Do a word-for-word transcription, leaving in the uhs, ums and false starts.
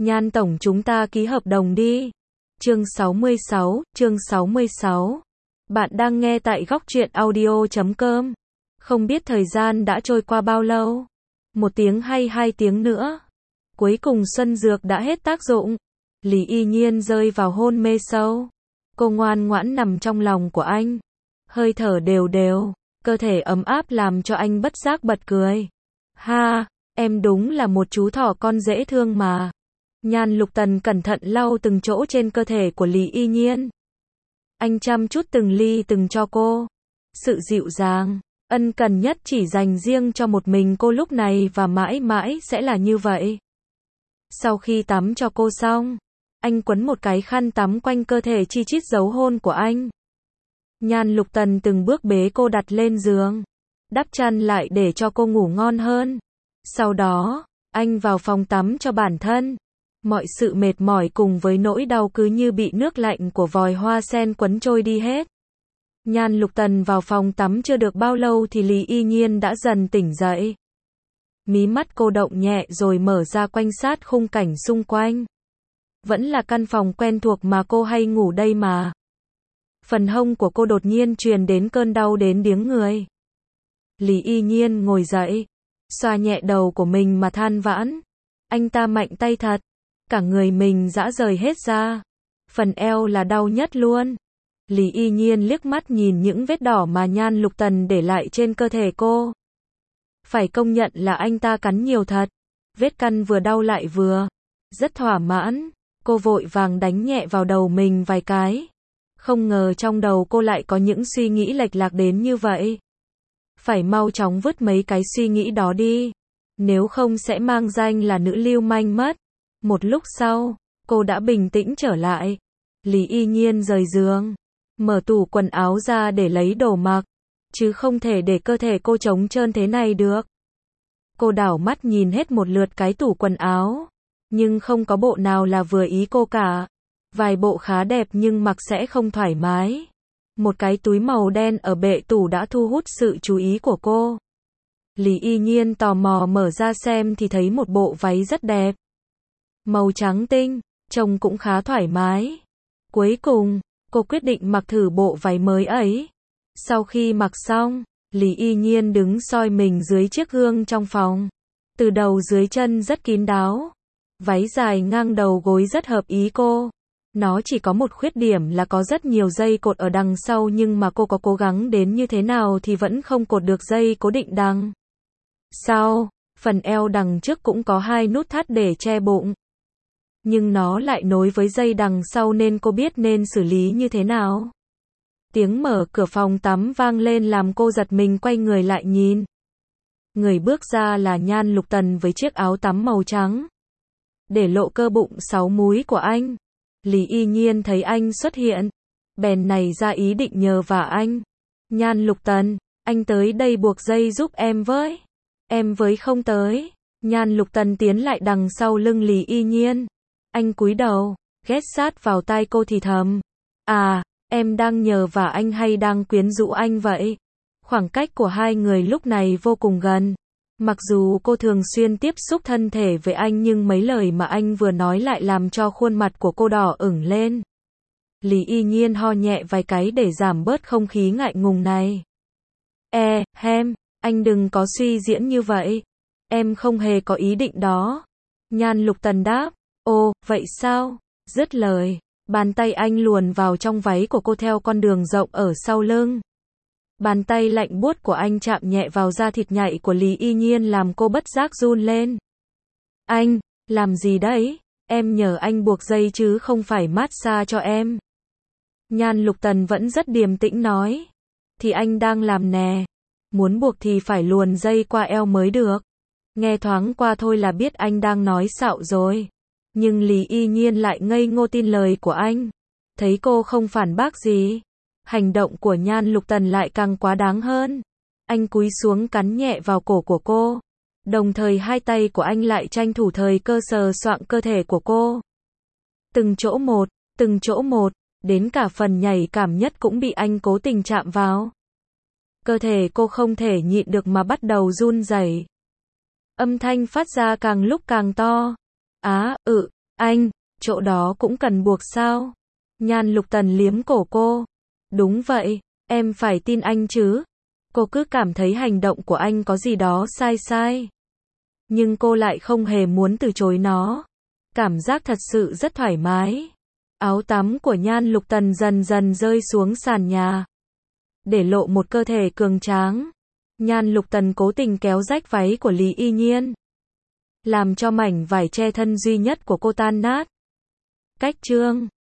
Nhan tổng chúng ta ký hợp đồng đi. Chương sáu mươi sáu, chương sáu mươi sáu. Bạn đang nghe tại góc truyện audio chấm com. Không biết thời gian đã trôi qua bao lâu. Một tiếng hay hai tiếng nữa. Cuối cùng xuân dược đã hết tác dụng. Lý Y Nhiên rơi vào hôn mê sâu. Cô ngoan ngoãn nằm trong lòng của anh. Hơi thở đều đều, cơ thể ấm áp làm cho anh bất giác bật cười. Ha, em đúng là một chú thỏ con dễ thương mà. Nhan Lục Tần cẩn thận lau từng chỗ trên cơ thể của Lý Y Nhiên. Anh chăm chút từng ly từng cho cô. Sự dịu dàng, ân cần nhất chỉ dành riêng cho một mình cô lúc này và mãi mãi sẽ là như vậy. Sau khi tắm cho cô xong, anh quấn một cái khăn tắm quanh cơ thể chi chít dấu hôn của anh. Nhan Lục Tần từng bước bế cô đặt lên giường, đắp chăn lại để cho cô ngủ ngon hơn. Sau đó, anh vào phòng tắm cho bản thân. Mọi sự mệt mỏi cùng với nỗi đau cứ như bị nước lạnh của vòi hoa sen quấn trôi đi hết. Nhan Lục Tần vào phòng tắm chưa được bao lâu thì Lý Y Nhiên đã dần tỉnh dậy. Mí mắt cô động nhẹ rồi mở ra quan sát khung cảnh xung quanh. Vẫn là căn phòng quen thuộc mà cô hay ngủ đây mà. Phần hông của cô đột nhiên truyền đến cơn đau đến điếng người. Lý Y Nhiên ngồi dậy, xoa nhẹ đầu của mình mà than vãn. Anh ta mạnh tay thật, cả người mình rã rời hết ra. Phần eo là đau nhất luôn. Lý Y Nhiên liếc mắt nhìn những vết đỏ mà Nhan Lục Tần để lại trên cơ thể cô. Phải công nhận là anh ta cắn nhiều thật. Vết căn vừa đau lại vừa. Rất thỏa mãn. Cô vội vàng đánh nhẹ vào đầu mình vài cái. Không ngờ trong đầu cô lại có những suy nghĩ lệch lạc đến như vậy. Phải mau chóng vứt mấy cái suy nghĩ đó đi. Nếu không sẽ mang danh là nữ lưu manh mất. Một lúc sau, cô đã bình tĩnh trở lại. Lý Y Nhiên rời giường, mở tủ quần áo ra để lấy đồ mặc. Chứ không thể để cơ thể cô trống trơn thế này được. Cô đảo mắt nhìn hết một lượt cái tủ quần áo. Nhưng không có bộ nào là vừa ý cô cả. Vài bộ khá đẹp nhưng mặc sẽ không thoải mái. Một cái túi màu đen ở bệ tủ đã thu hút sự chú ý của cô. Lý Y Nhiên tò mò mở ra xem thì thấy một bộ váy rất đẹp. Màu trắng tinh, trông cũng khá thoải mái. Cuối cùng, cô quyết định mặc thử bộ váy mới ấy. Sau khi mặc xong, Lý Y Nhiên đứng soi mình dưới chiếc gương trong phòng. Từ đầu dưới chân rất kín đáo. Váy dài ngang đầu gối rất hợp ý cô. Nó chỉ có một khuyết điểm là có rất nhiều dây cột ở đằng sau nhưng mà cô có cố gắng đến như thế nào thì vẫn không cột được dây cố định đằng sau. Phần eo đằng trước cũng có hai nút thắt để che bụng. Nhưng nó lại nối với dây đằng sau nên cô biết nên xử lý như thế nào. Tiếng mở cửa phòng tắm vang lên làm cô giật mình quay người lại nhìn. Người bước ra là Nhan Lục Tần với chiếc áo tắm màu trắng. Để lộ cơ bụng sáu múi của anh. Lý Y Nhiên thấy anh xuất hiện. Bèn nảy ra ý định nhờ vả anh. Nhan Lục Tần, anh tới đây buộc dây giúp em với. Em với không tới. Nhan Lục Tần tiến lại đằng sau lưng Lý Y Nhiên. Anh cúi đầu, ghé sát vào tai cô thì thầm. À, em đang nhờ vả anh hay đang quyến rũ anh vậy? Khoảng cách của hai người lúc này vô cùng gần. Mặc dù cô thường xuyên tiếp xúc thân thể với anh nhưng mấy lời mà anh vừa nói lại làm cho khuôn mặt của cô đỏ ửng lên. Lý Y Nhiên ho nhẹ vài cái để giảm bớt không khí ngại ngùng này. E, hem, anh đừng có suy diễn như vậy. Em không hề có ý định đó. Nhan Lục Tần đáp. Ồ, vậy sao? Dứt lời, bàn tay anh luồn vào trong váy của cô theo con đường rộng ở sau lưng. Bàn tay lạnh buốt của anh chạm nhẹ vào da thịt nhạy của Lý Y Nhiên làm cô bất giác run lên. Anh, làm gì đấy? Em nhờ anh buộc dây chứ không phải massage cho em. Nhan Lục Tần vẫn rất điềm tĩnh nói. Thì anh đang làm nè. Muốn buộc thì phải luồn dây qua eo mới được. Nghe thoáng qua thôi là biết anh đang nói xạo rồi. Nhưng Lý Y Nhiên lại ngây ngô tin lời của anh. Thấy cô không phản bác gì. Hành động của Nhan Lục Tần lại càng quá đáng hơn. Anh cúi xuống cắn nhẹ vào cổ của cô. Đồng thời hai tay của anh lại tranh thủ thời cơ sờ soạng cơ thể của cô. Từng chỗ một, từng chỗ một, đến cả phần nhạy cảm nhất cũng bị anh cố tình chạm vào. Cơ thể cô không thể nhịn được mà bắt đầu run rẩy. Âm thanh phát ra càng lúc càng to. Á, ự, Anh, chỗ đó cũng cần buộc sao? Nhan Lục Tần liếm cổ cô. Đúng vậy, em phải tin anh chứ. Cô cứ cảm thấy hành động của anh có gì đó sai sai. Nhưng cô lại không hề muốn từ chối nó. Cảm giác thật sự rất thoải mái. Áo tắm của Nhan Lục Tần dần dần rơi xuống sàn nhà, để lộ một cơ thể cường tráng. Nhan Lục Tần cố tình kéo rách váy của Lý Y Nhiên, làm cho mảnh vải che thân duy nhất của cô tan nát. Cách chương